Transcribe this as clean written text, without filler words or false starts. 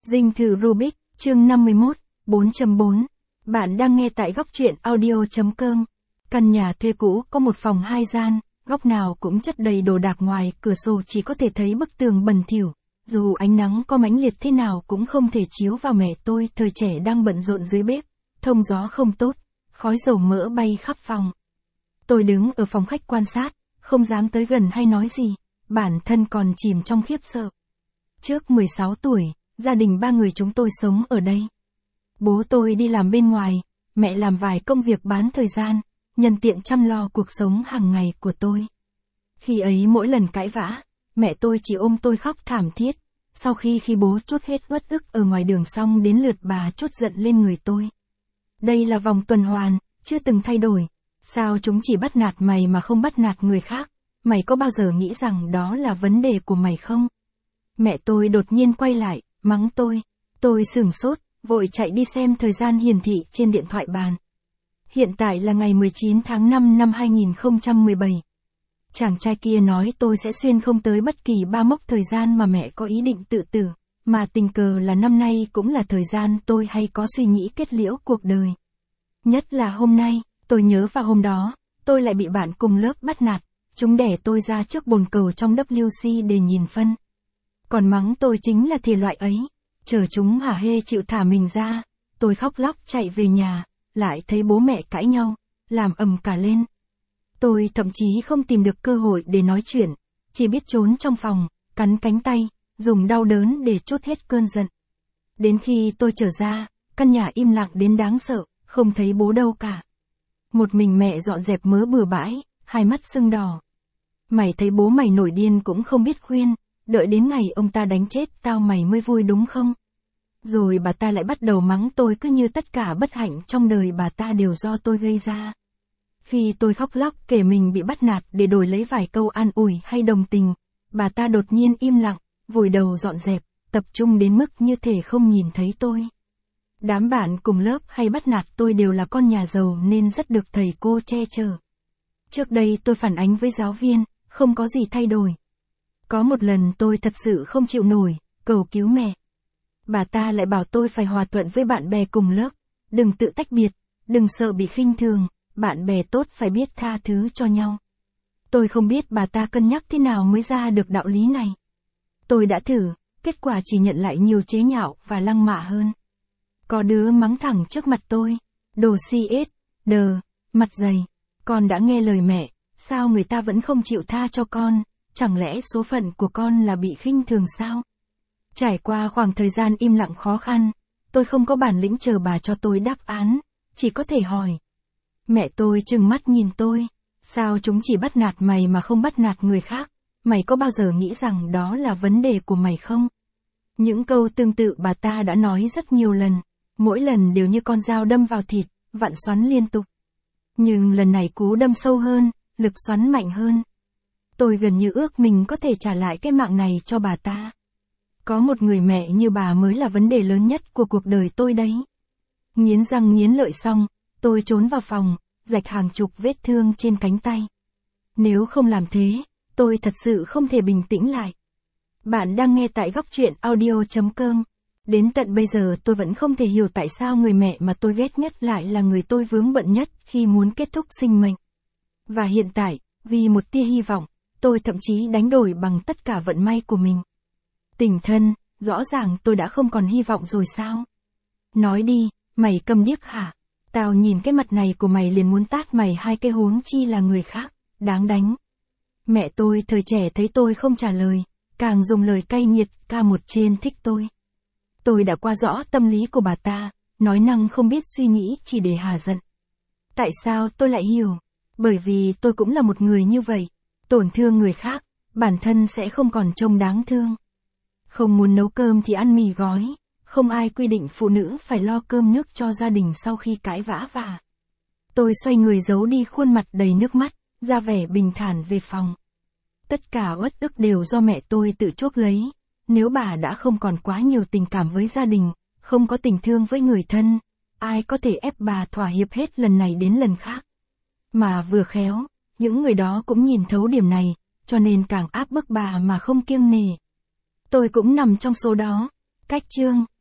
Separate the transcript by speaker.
Speaker 1: Dinh thự Rubik, chương 51, 4.4. Bạn đang nghe tại góc truyện audio.com. Căn nhà thuê cũ có một phòng hai gian, góc nào cũng chất đầy đồ đạc, ngoài cửa sổ chỉ có thể thấy bức tường bẩn thỉu. Dù ánh nắng có mãnh liệt thế nào cũng không thể chiếu vào mẹ tôi thời trẻ đang bận rộn dưới bếp, thông gió không tốt, khói dầu mỡ bay khắp phòng. Tôi đứng ở phòng khách quan sát, không dám tới gần hay nói gì, bản thân còn chìm trong khiếp sợ. Trước 16 tuổi, gia đình ba người chúng tôi sống ở đây. Bố tôi đi làm bên ngoài, mẹ làm vài công việc bán thời gian, nhân tiện chăm lo cuộc sống hàng ngày của tôi. Khi ấy mỗi lần cãi vã, mẹ tôi chỉ ôm tôi khóc thảm thiết, sau khi bố trút hết uất ức ở ngoài đường xong đến lượt bà trút giận lên người tôi. Đây là vòng tuần hoàn, chưa từng thay đổi. Sao chúng chỉ bắt nạt mày mà không bắt nạt người khác? Mày có bao giờ nghĩ rằng đó là vấn đề của mày không? Mẹ tôi đột nhiên quay lại, mắng tôi. Tôi sửng sốt, vội chạy đi xem thời gian hiển thị trên điện thoại bàn. Hiện tại là ngày 19 tháng 5 năm 2017. Chàng trai kia nói tôi sẽ xuyên không tới bất kỳ ba mốc thời gian mà mẹ có ý định tự tử, mà tình cờ là năm nay cũng là thời gian tôi hay có suy nghĩ kết liễu cuộc đời. Nhất là hôm nay, tôi nhớ vào hôm đó, tôi lại bị bạn cùng lớp bắt nạt, chúng đẻ tôi ra trước bồn cầu trong WC để nhìn phân. Còn mắng tôi chính là thể loại ấy, chờ chúng hả hê chịu thả mình ra, tôi khóc lóc chạy về nhà, lại thấy bố mẹ cãi nhau, làm ầm cả lên. Tôi thậm chí không tìm được cơ hội để nói chuyện, chỉ biết trốn trong phòng, cắn cánh tay, dùng đau đớn để trút hết cơn giận. Đến khi tôi trở ra, căn nhà im lặng đến đáng sợ, không thấy bố đâu cả. Một mình mẹ dọn dẹp mớ bừa bãi, hai mắt sưng đỏ. Mày thấy bố mày nổi điên cũng không biết khuyên, đợi đến ngày ông ta đánh chết tao mày mới vui đúng không? Rồi bà ta lại bắt đầu mắng tôi cứ như tất cả bất hạnh trong đời bà ta đều do tôi gây ra. Khi tôi khóc lóc kể mình bị bắt nạt để đổi lấy vài câu an ủi hay đồng tình, bà ta đột nhiên im lặng, vùi đầu dọn dẹp, tập trung đến mức như thể không nhìn thấy tôi. Đám bạn cùng lớp hay bắt nạt tôi đều là con nhà giàu nên rất được thầy cô che chở. Trước đây tôi phản ánh với giáo viên, không có gì thay đổi. Có một lần tôi thật sự không chịu nổi, cầu cứu mẹ. Bà ta lại bảo tôi phải hòa thuận với bạn bè cùng lớp, đừng tự tách biệt, đừng sợ bị khinh thường, bạn bè tốt phải biết tha thứ cho nhau. Tôi không biết bà ta cân nhắc thế nào mới ra được đạo lý này. Tôi đã thử, kết quả chỉ nhận lại nhiều chế nhạo và lăng mạ hơn. Có đứa mắng thẳng trước mặt tôi, đồ si ết, đờ, mặt dày, con đã nghe lời mẹ, sao người ta vẫn không chịu tha cho con, chẳng lẽ số phận của con là bị khinh thường sao? Trải qua khoảng thời gian im lặng khó khăn, tôi không có bản lĩnh chờ bà cho tôi đáp án, chỉ có thể hỏi. Mẹ tôi trừng mắt nhìn tôi, sao chúng chỉ bắt nạt mày mà không bắt nạt người khác, mày có bao giờ nghĩ rằng đó là vấn đề của mày không? Những câu tương tự bà ta đã nói rất nhiều lần, mỗi lần đều như con dao đâm vào thịt, vặn xoắn liên tục. Nhưng lần này cú đâm sâu hơn, lực xoắn mạnh hơn. Tôi gần như ước mình có thể trả lại cái mạng này cho bà ta. Có một người mẹ như bà mới là vấn đề lớn nhất của cuộc đời tôi đấy. Nghiến răng nghiến lợi xong, tôi trốn vào phòng, rạch hàng chục vết thương trên cánh tay. Nếu không làm thế, tôi thật sự không thể bình tĩnh lại. Bạn đang nghe tại góc truyện audio.com. Đến tận bây giờ tôi vẫn không thể hiểu tại sao người mẹ mà tôi ghét nhất lại là người tôi vướng bận nhất khi muốn kết thúc sinh mệnh. Và hiện tại, vì một tia hy vọng, tôi thậm chí đánh đổi bằng tất cả vận may của mình. Tình thân, rõ ràng tôi đã không còn hy vọng rồi sao? Nói đi, mày câm điếc hả? Tao nhìn cái mặt này của mày liền muốn tát mày hai cái, huống chi là người khác, đáng đánh. Mẹ tôi thời trẻ thấy tôi không trả lời, càng dùng lời cay nghiệt ca một trên thích tôi. Tôi đã qua rõ tâm lý của bà ta, nói năng không biết suy nghĩ chỉ để hà giận. Tại sao tôi lại hiểu? Bởi vì tôi cũng là một người như vậy, tổn thương người khác, bản thân sẽ không còn trông đáng thương. Không muốn nấu cơm thì ăn mì gói, không ai quy định phụ nữ phải lo cơm nước cho gia đình sau khi cãi vã vả. Tôi xoay người giấu đi khuôn mặt đầy nước mắt, ra vẻ bình thản về phòng. Tất cả uất ức đều do mẹ tôi tự chuốc lấy. Nếu bà đã không còn quá nhiều tình cảm với gia đình, không có tình thương với người thân, ai có thể ép bà thỏa hiệp hết lần này đến lần khác. Mà vừa khéo, những người đó cũng nhìn thấu điểm này, cho nên càng áp bức bà mà không kiêng nể. Tôi cũng nằm trong số đó. Cách chương